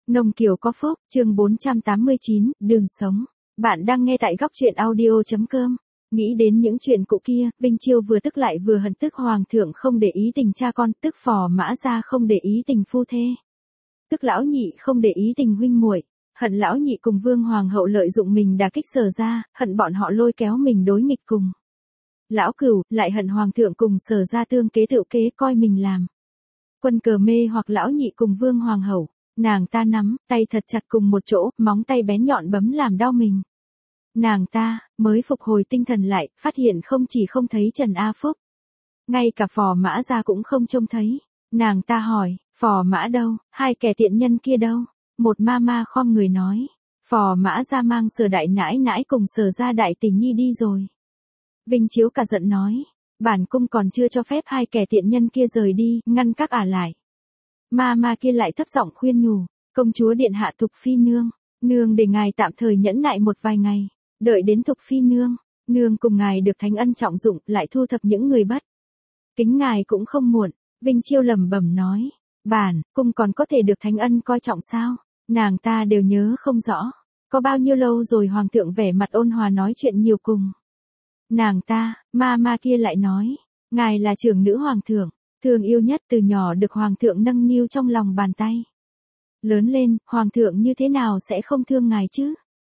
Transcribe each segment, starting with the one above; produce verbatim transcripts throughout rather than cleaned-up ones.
Nông Kiều có phúc, chương bốn trăm tám mươi chín, đường sống. Bạn đang nghe tại góc truyện audio.com. Nghĩ đến những chuyện cũ kia, Vinh Chiêu vừa tức lại vừa hận, tức hoàng thượng không để ý tình cha con, tức Phò Mã Gia không để ý tình phu thê, tức lão nhị không để ý tình huynh muội, hận lão nhị cùng vương hoàng hậu lợi dụng mình đả kích Sở gia, hận bọn họ lôi kéo mình đối nghịch cùng lão cửu, lại hận hoàng thượng cùng Sở gia tương kế tự kế coi mình làm quân cờ mê hoặc lão nhị cùng vương hoàng hậu. Nàng ta nắm tay thật chặt cùng một chỗ, móng tay bén nhọn bấm làm đau mình. Nàng ta mới phục hồi tinh thần lại, phát hiện không chỉ không thấy Trần A Phúc, ngay cả Phò Mã Gia cũng không trông thấy. Nàng ta hỏi, Phò Mã đâu, hai kẻ tiện nhân kia đâu? Một ma ma khom người nói, Phò Mã Gia mang Sở đại nãi nãi cùng Sở gia đại tỷ nhi đi rồi. Vinh Chiếu cả giận nói, bản cung còn chưa cho phép hai kẻ tiện nhân kia rời đi, ngăn các ả lại. Ma ma kia lại thấp giọng khuyên nhủ, công chúa điện hạ Thục Phi nương, nương để ngài tạm thời nhẫn nại một vài ngày, đợi đến Thục Phi nương, nương cùng ngài được thánh ân trọng dụng, lại thu thập những người bất kính ngài cũng không muộn. Vinh Chiêu lẩm bẩm nói, bản cung còn có thể được thánh ân coi trọng sao? Nàng ta đều nhớ không rõ, có bao nhiêu lâu rồi hoàng thượng vẻ mặt ôn hòa nói chuyện nhiều cùng nàng ta. Ma ma kia lại nói, ngài là trưởng nữ hoàng thượng, thương yêu nhất, từ nhỏ được hoàng thượng nâng niu trong lòng bàn tay. Lớn lên, hoàng thượng như thế nào sẽ không thương ngài chứ?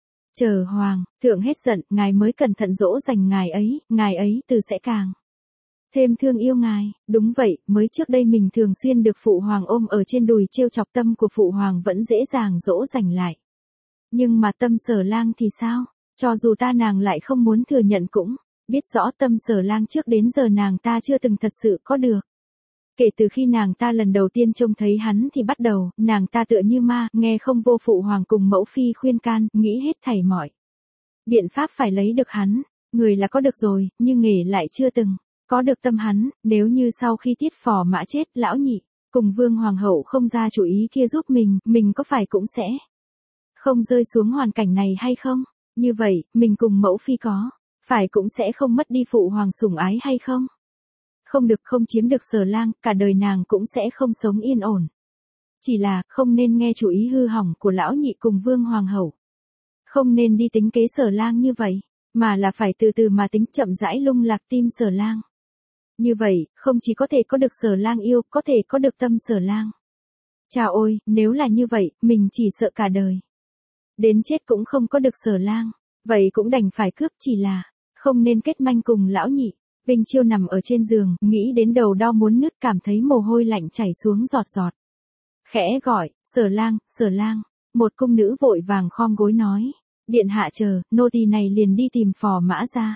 Chờ hoàng thượng hết giận, ngài mới cẩn thận dỗ dành ngài ấy, ngài ấy từ sẽ càng thêm thương yêu ngài. Đúng vậy, mới trước đây mình thường xuyên được phụ hoàng ôm ở trên đùi trêu chọc, tâm của phụ hoàng vẫn dễ dàng dỗ dành lại. Nhưng mà tâm Sở lang thì sao? Cho dù ta nàng lại không muốn thừa nhận cũng biết rõ tâm Sở lang trước đến giờ nàng ta chưa từng thật sự có được. Kể từ khi nàng ta lần đầu tiên trông thấy hắn thì bắt đầu, nàng ta tựa như ma, nghe không vô phụ hoàng cùng mẫu phi khuyên can, nghĩ hết thảy mọi biện pháp phải lấy được hắn. Người là có được rồi, nhưng nghề lại chưa từng có được tâm hắn. Nếu như sau khi Tiết Phò Mã chết, lão nhị cùng vương hoàng hậu không ra chủ ý kia giúp mình, mình có phải cũng sẽ không rơi xuống hoàn cảnh này hay không? Như vậy, mình cùng mẫu phi có phải cũng sẽ không mất đi phụ hoàng sủng ái hay không? Không được, không chiếm được Sở lang, cả đời nàng cũng sẽ không sống yên ổn. Chỉ là, không nên nghe chủ ý hư hỏng của lão nhị cùng vương hoàng hậu. Không nên đi tính kế Sở lang như vậy, mà là phải từ từ mà tính, chậm rãi lung lạc tim Sở lang. Như vậy, không chỉ có thể có được Sở lang yêu, có thể có được tâm Sở lang. Chà ôi, nếu là như vậy, mình chỉ sợ cả đời đến chết cũng không có được Sở lang. Vậy cũng đành phải cướp, chỉ là không nên kết manh cùng lão nhị. Vinh Chiêu nằm ở trên giường, nghĩ đến đầu đau muốn nứt, cảm thấy mồ hôi lạnh chảy xuống giọt giọt. Khẽ gọi, Sở lang, Sở lang. Một cung nữ vội vàng khom gối nói, điện hạ chờ, nô tỳ này liền đi tìm Phò Mã Gia.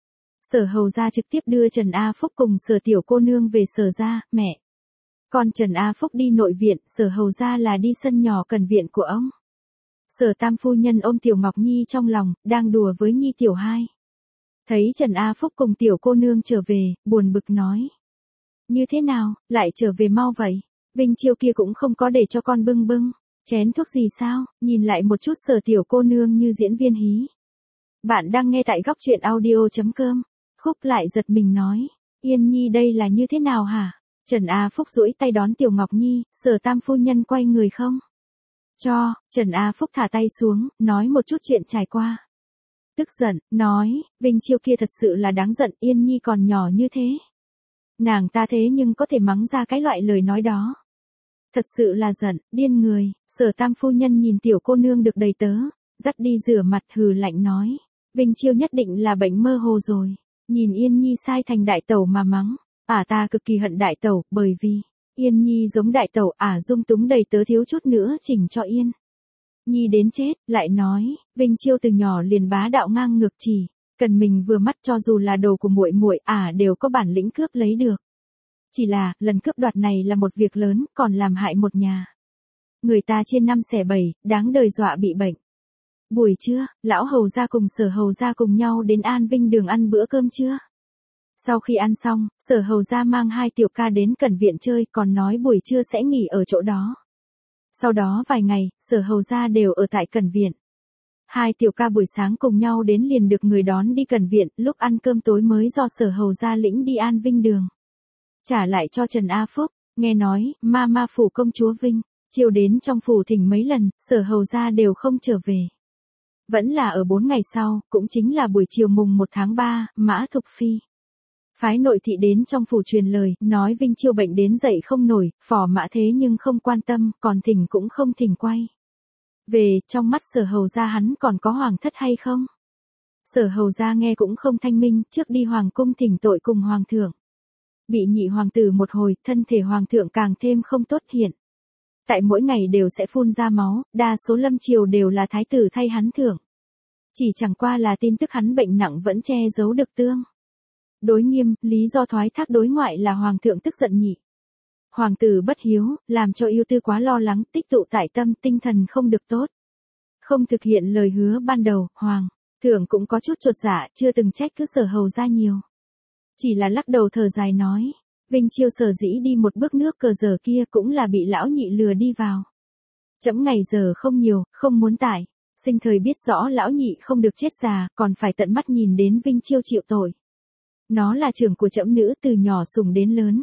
Sở hầu gia trực tiếp đưa Trần A Phúc cùng Sở tiểu cô nương về Sở gia. Mẹ con Trần A Phúc đi nội viện, Sở hầu gia là đi sân nhỏ cần viện của ông. Sở tam phu nhân ôm Tiểu Ngọc Nhi trong lòng, đang đùa với Nhi tiểu hai. Thấy Trần A Phúc cùng tiểu cô nương trở về, buồn bực nói, như thế nào, lại trở về mau vậy? Vinh Chiêu kia cũng không có để cho con bưng bưng chén thuốc gì sao? Nhìn lại một chút Sở tiểu cô nương như diễn viên hí. Bạn đang nghe tại góc truyện audio.com. Khúc lại giật mình nói, Yên Nhi đây là như thế nào hả? Trần A Phúc duỗi tay đón Tiểu Ngọc Nhi, Sở tam phu nhân quay người không cho. Trần A Phúc thả tay xuống, nói một chút chuyện trải qua. Tức giận, nói, Vinh Chiêu kia thật sự là đáng giận, Yên Nhi còn nhỏ như thế. Nàng ta thế nhưng có thể mắng ra cái loại lời nói đó. Thật sự là giận, điên người. Sở tam phu nhân nhìn tiểu cô nương được đầy tớ dắt đi rửa mặt, hừ lạnh nói, Vinh Chiêu nhất định là bệnh mơ hồ rồi. Nhìn Yên Nhi sai thành đại tẩu mà mắng. Ả ta cực kỳ hận đại tẩu, bởi vì Yên Nhi giống đại tẩu, ả dung túng đầy tớ thiếu chút nữa chỉnh cho Yên Nhi đến chết. Lại nói, Vinh Chiêu từ nhỏ liền bá đạo ngang ngược, chỉ cần mình vừa mắt, cho dù là đồ của muội muội, ả đều có bản lĩnh cướp lấy được. Chỉ là, lần cướp đoạt này là một việc lớn, còn làm hại một nhà người ta chia năm xẻ bảy, đáng đời dọa bị bệnh. Buổi trưa, lão hầu gia cùng Sở hầu gia cùng nhau đến An Vinh đường ăn bữa cơm trưa. Sau khi ăn xong, Sở hầu gia mang hai tiểu ca đến Cẩn viện chơi, còn nói buổi trưa sẽ nghỉ ở chỗ đó. Sau đó vài ngày, Sở hầu gia đều ở tại Cẩn viện. Hai tiểu ca buổi sáng cùng nhau đến liền được người đón đi Cẩn viện, lúc ăn cơm tối mới do Sở hầu gia lĩnh đi An Vinh đường trả lại cho Trần A Phúc. Nghe nói, ma ma phủ công chúa Vinh Chiều đến trong phủ thỉnh mấy lần, Sở Hầu gia đều không trở về. Vẫn là ở bốn ngày sau, cũng chính là buổi chiều mùng một tháng ba, Mã Thục Phi phái nội thị đến trong phủ truyền lời, nói Vinh Chiêu bệnh đến dậy không nổi, phò mã thế nhưng không quan tâm, còn thỉnh cũng không thỉnh quay về, trong mắt Sở Hầu gia hắn còn có hoàng thất hay không? Sở Hầu gia nghe cũng không thanh minh, trước đi hoàng cung thỉnh tội cùng hoàng thượng. Bị nhị hoàng tử một hồi, thân thể hoàng thượng càng thêm không tốt hiện. Tại mỗi ngày đều sẽ phun ra máu, đa số lâm triều đều là thái tử thay hắn thưởng. Chỉ chẳng qua là tin tức hắn bệnh nặng vẫn che giấu được tương. Đối nghiêm, lý do thoái thác đối ngoại là hoàng thượng tức giận nhị. Hoàng tử bất hiếu, làm cho yêu tư quá lo lắng, tích tụ tại tâm, tinh thần không được tốt. Không thực hiện lời hứa ban đầu, hoàng thượng cũng có chút chột dạ, chưa từng trách cứ Sở Hầu gia nhiều. Chỉ là lắc đầu thở dài nói, Vinh Chiêu sở dĩ đi một bước nước cờ giờ kia cũng là bị lão nhị lừa đi vào. Chấm ngày giờ không nhiều, không muốn tải, sinh thời biết rõ lão nhị không được chết già, còn phải tận mắt nhìn đến Vinh Chiêu chịu tội. Nó là trưởng của trẫm nữ từ nhỏ sủng đến lớn.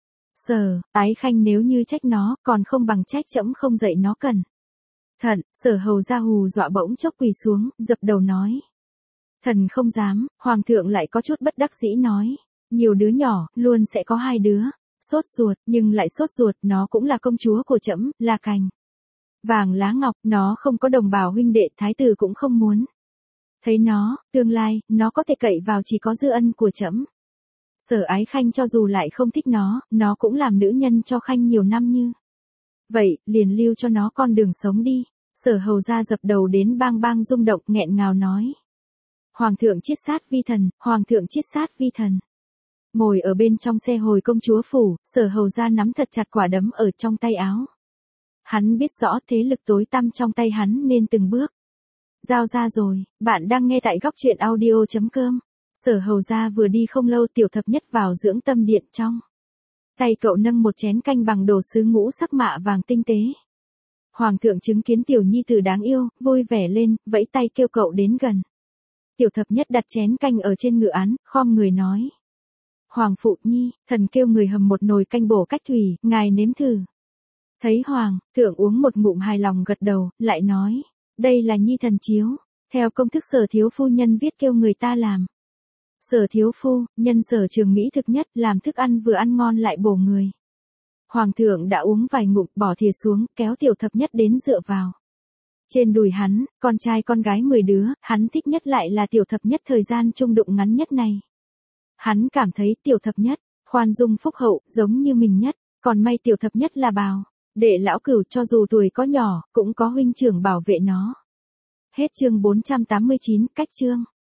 Sở, Ái Khanh nếu như trách nó, còn không bằng trách trẫm không dạy nó cần. Thận, Sở Hầu gia hù dọa bỗng chốc quỳ xuống, dập đầu nói. Thần không dám, hoàng thượng lại có chút bất đắc dĩ nói. Nhiều đứa nhỏ, luôn sẽ có hai đứa. Sốt ruột, nhưng lại sốt ruột, nó cũng là công chúa của trẫm, là cành vàng lá ngọc, nó không có đồng bào huynh đệ, thái tử cũng không muốn. Thấy nó, tương lai, nó có thể cậy vào chỉ có dư ân của trẫm. Sở Ái Khanh cho dù lại không thích nó, nó cũng làm nữ nhân cho Khanh nhiều năm như. Vậy, liền lưu cho nó con đường sống đi. Sở Hầu gia dập đầu đến bang bang rung động, nghẹn ngào nói. Hoàng thượng chiết sát vi thần, hoàng thượng chiết sát vi thần. Ngồi ở bên trong xe hồi công chúa phủ, Sở Hầu gia nắm thật chặt quả đấm ở trong tay áo. Hắn biết rõ thế lực tối tăm trong tay hắn nên từng bước. Giao ra rồi, bạn đang nghe tại góc truyện audio chấm com. Sở Hầu gia vừa đi không lâu, Tiểu Thập Nhất vào dưỡng tâm điện trong. Tay cậu nâng một chén canh bằng đồ sứ ngũ sắc mạ vàng tinh tế. Hoàng thượng chứng kiến tiểu nhi tử đáng yêu, vui vẻ lên, vẫy tay kêu cậu đến gần. Tiểu Thập Nhất đặt chén canh ở trên ngự án, khom người nói. Hoàng phụ nhi, thần kêu người hầm một nồi canh bổ cách thủy, ngài nếm thử. Thấy hoàng thượng uống một ngụm hài lòng gật đầu, lại nói. Đây là nhi thần chiếu, theo công thức Sở thiếu phu nhân viết kêu người ta làm. Sở thiếu phu, nhân sở trường mỹ thực nhất, làm thức ăn vừa ăn ngon lại bổ người. Hoàng thượng đã uống vài ngụm, bỏ thìa xuống, kéo Tiểu Thập Nhất đến dựa vào. Trên đùi hắn, con trai con gái mười đứa, hắn thích nhất lại là Tiểu Thập Nhất thời gian chung đụng ngắn nhất này. Hắn cảm thấy Tiểu Thập Nhất, khoan dung phúc hậu, giống như mình nhất, còn may Tiểu Thập Nhất là bào. Đệ lão cửu cho dù tuổi có nhỏ, cũng có huynh trưởng bảo vệ nó. Hết chương bốn trăm tám mươi chín, cách chương.